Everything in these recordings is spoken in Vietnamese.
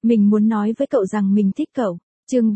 Mình muốn nói với cậu rằng mình thích cậu. Chương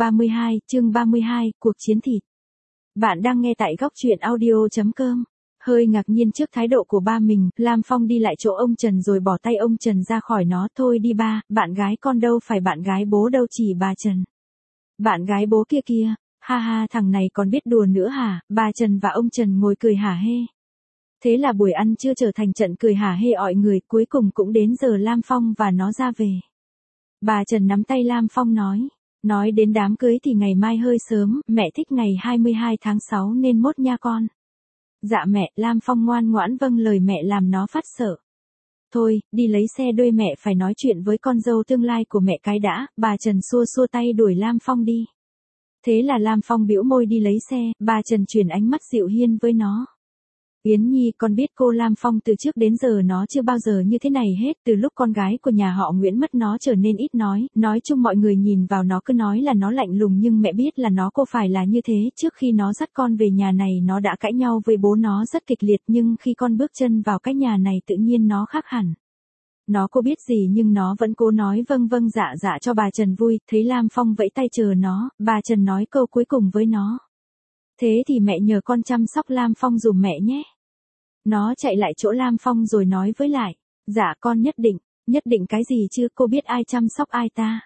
32, cuộc chiến thịt. Bạn đang nghe tại góc truyện audio.com. Hơi ngạc nhiên trước thái độ của ba mình, Lam Phong đi lại chỗ ông Trần rồi bỏ tay ông Trần ra khỏi nó. Thôi đi ba, bạn gái con đâu phải bạn gái bố đâu, chỉ bà Trần. Bạn gái bố kia kia, ha ha, thằng này còn biết đùa nữa hả? Bà Trần và ông Trần ngồi cười hả hê. Thế là buổi ăn trưa trở thành trận cười hả hê ọi người, cuối cùng cũng đến giờ Lam Phong và nó ra về. Bà Trần nắm tay Lam Phong nói đến đám cưới thì ngày mai hơi sớm, mẹ thích ngày 22 tháng 6 nên mốt nha con. Dạ mẹ, Lam Phong ngoan ngoãn vâng lời mẹ làm nó phát sợ. Thôi, đi lấy xe đôi, mẹ phải nói chuyện với con dâu tương lai của mẹ cái đã. Bà Trần xua xua tay đuổi Lam Phong đi. Thế là Lam Phong bĩu môi đi lấy xe, bà Trần chuyển ánh mắt dịu hiền với nó. Yến Nhi, con biết cô Lam Phong từ trước đến giờ nó chưa bao giờ như thế này hết, từ lúc con gái của nhà họ Nguyễn mất nó trở nên ít nói chung mọi người nhìn vào nó cứ nói là nó lạnh lùng, nhưng mẹ biết là nó cô phải là như thế. Trước khi nó dắt con về nhà này nó đã cãi nhau với bố nó rất kịch liệt, nhưng khi con bước chân vào cái nhà này tự nhiên nó khác hẳn. Nó cô biết gì nhưng nó vẫn cố nói vâng vâng dạ dạ cho bà Trần vui. Thấy Lam Phong vẫy tay chờ nó, bà Trần nói câu cuối cùng với nó. Thế thì mẹ nhờ con chăm sóc Lam Phong dùm mẹ nhé. Nó chạy lại chỗ Lam Phong rồi nói với lại. Dạ con nhất định cái gì chứ, cô biết ai chăm sóc ai ta.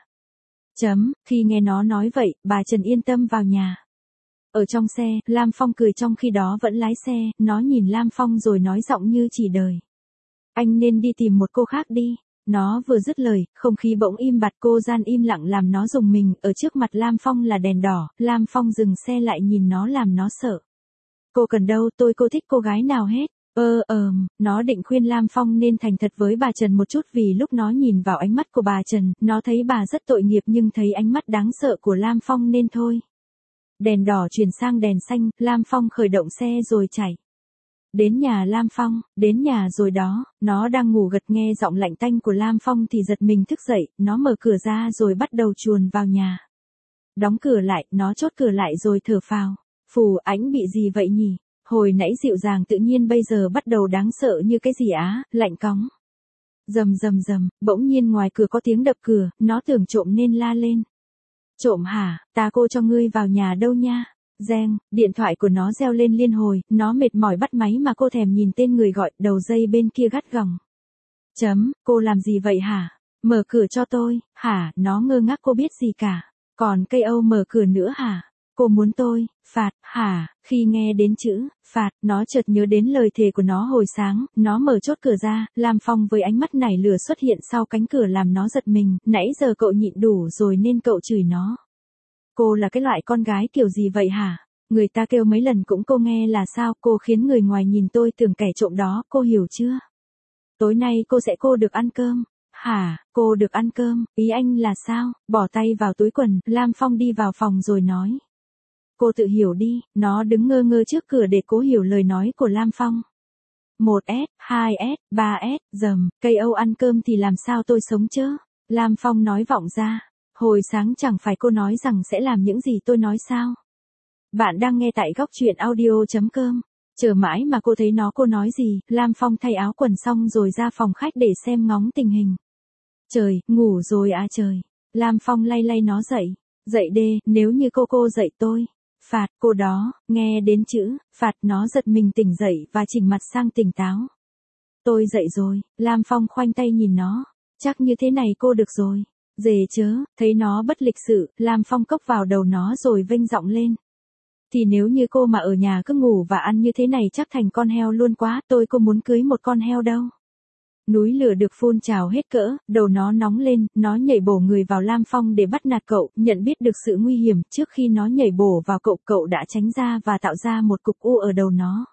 Khi nghe nó nói vậy, bà Trần yên tâm vào nhà. Ở trong xe, Lam Phong cười trong khi đó vẫn lái xe, nó nhìn Lam Phong rồi nói giọng như chỉ đời. Anh nên đi tìm một cô khác đi. Nó vừa dứt lời, không khí bỗng im bặt, cô gian im lặng làm nó rùng mình. Ở trước mặt Lam Phong là đèn đỏ, Lam Phong dừng xe lại nhìn nó làm nó sợ. Cô cần đâu, cô thích cô gái nào hết. Nó định khuyên Lam Phong nên thành thật với bà Trần một chút, vì lúc nó nhìn vào ánh mắt của bà Trần, nó thấy bà rất tội nghiệp, nhưng thấy ánh mắt đáng sợ của Lam Phong nên thôi. Đèn đỏ chuyển sang đèn xanh, Lam Phong khởi động xe rồi chạy. Đến nhà Lam Phong, đến nhà rồi đó, nó đang ngủ gật nghe giọng lạnh tanh của Lam Phong thì giật mình thức dậy, nó mở cửa ra rồi bắt đầu chuồn vào nhà. Đóng cửa lại, nó chốt cửa lại rồi thở phào. Phù, ảnh bị gì vậy nhỉ? Hồi nãy dịu dàng tự nhiên bây giờ bắt đầu đáng sợ như cái gì á, lạnh cóng. Rầm, bỗng nhiên ngoài cửa có tiếng đập cửa, nó tưởng trộm nên la lên. Trộm hả, ta cô cho ngươi vào nhà đâu nha. Reng, điện thoại của nó reo lên liên hồi, nó mệt mỏi bắt máy mà cô thèm nhìn tên người gọi, đầu dây bên kia gắt gỏng. Cô làm gì vậy hả? Mở cửa cho tôi, hả? Nó ngơ ngác, cô biết gì cả. Còn cây Âu mở cửa nữa hả? Cô muốn tôi, phạt, hả? Khi nghe đến chữ, phạt, nó chợt nhớ đến lời thề của nó hồi sáng, nó mở chốt cửa ra, Lam Phong với ánh mắt nảy lửa xuất hiện sau cánh cửa làm nó giật mình, nãy giờ cậu nhịn đủ rồi nên cậu chửi nó. Cô là cái loại con gái kiểu gì vậy hả? Người ta kêu mấy lần cũng cô nghe là sao, cô khiến người ngoài nhìn tôi tưởng kẻ trộm đó, cô hiểu chưa? Tối nay cô được ăn cơm. Hả, cô được ăn cơm, ý anh là sao? Bỏ tay vào túi quần, Lam Phong đi vào phòng rồi nói. Cô tự hiểu đi, nó đứng ngơ ngơ trước cửa để cố hiểu lời nói của Lam Phong. 1S, 2S, 3S, cây Âu ăn cơm thì làm sao tôi sống chứ? Lam Phong nói vọng ra. Hồi sáng chẳng phải cô nói rằng sẽ làm những gì tôi nói sao? Bạn đang nghe tại góc truyện audio.com. Chờ mãi mà cô thấy cô nói gì, Lam Phong thay áo quần xong rồi ra phòng khách để xem ngóng tình hình. Trời, ngủ rồi à trời. Lam Phong lay nó dậy. Dậy đê, nếu như cô dậy tôi. Phạt, cô đó, nghe đến chữ, phạt nó giật mình tỉnh dậy và chỉnh mặt sang tỉnh táo. Tôi dậy rồi, Lam Phong khoanh tay nhìn nó. Chắc như thế này cô được rồi. Dề chớ, thấy nó bất lịch sự, Lam Phong cốc vào đầu nó rồi vênh giọng lên. Thì nếu như cô mà ở nhà cứ ngủ và ăn như thế này chắc thành con heo luôn quá, cô muốn cưới một con heo đâu. Núi lửa được phun trào hết cỡ, đầu nó nóng lên, nó nhảy bổ người vào Lam Phong để bắt nạt cậu, nhận biết được sự nguy hiểm, trước khi nó nhảy bổ vào cậu đã tránh ra và tạo ra một cục u ở đầu nó.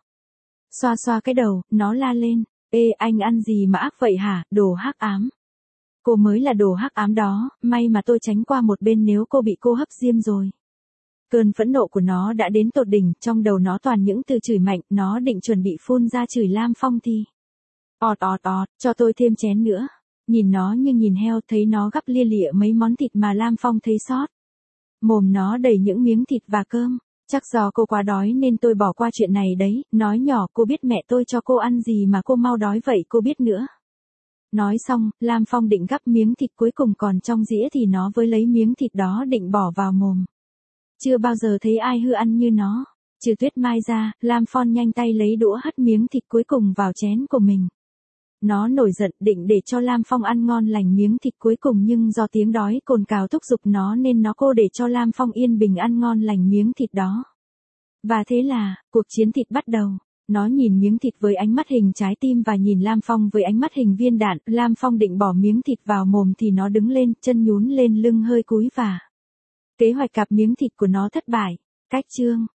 Xoa cái đầu, nó la lên, ê anh ăn gì mà ác vậy hả, đồ hắc ám. Cô mới là đồ hắc ám đó, may mà tôi tránh qua một bên nếu cô bị cô hấp diêm rồi. Cơn phẫn nộ của nó đã đến tột đỉnh, trong đầu nó toàn những từ chửi mạnh, nó định chuẩn bị phun ra chửi Lam Phong thì. Ọt, cho tôi thêm chén nữa. Nhìn nó như nhìn heo, thấy nó gắp lia lịa mấy món thịt mà Lam Phong thấy sót. Mồm nó đầy những miếng thịt và cơm. Chắc do cô quá đói nên tôi bỏ qua chuyện này đấy, nói nhỏ, cô biết mẹ tôi cho cô ăn gì mà cô mau đói vậy cô biết nữa. Nói xong, Lam Phong định gắp miếng thịt cuối cùng còn trong dĩa thì nó với lấy miếng thịt đó định bỏ vào mồm. Chưa bao giờ thấy ai hư ăn như nó. Trừ Tuyết Mai ra, Lam Phong nhanh tay lấy đũa hất miếng thịt cuối cùng vào chén của mình. Nó nổi giận định để cho Lam Phong ăn ngon lành miếng thịt cuối cùng nhưng do tiếng đói cồn cào thúc giục nó nên nó cô để cho Lam Phong yên bình ăn ngon lành miếng thịt đó. Và thế là, cuộc chiến thịt bắt đầu. Nó nhìn miếng thịt với ánh mắt hình trái tim và nhìn Lam Phong với ánh mắt hình viên đạn. Lam Phong định bỏ miếng thịt vào mồm thì nó đứng lên, chân nhún lên lưng hơi cúi và kế hoạch cạp miếng thịt của nó thất bại. Cách chương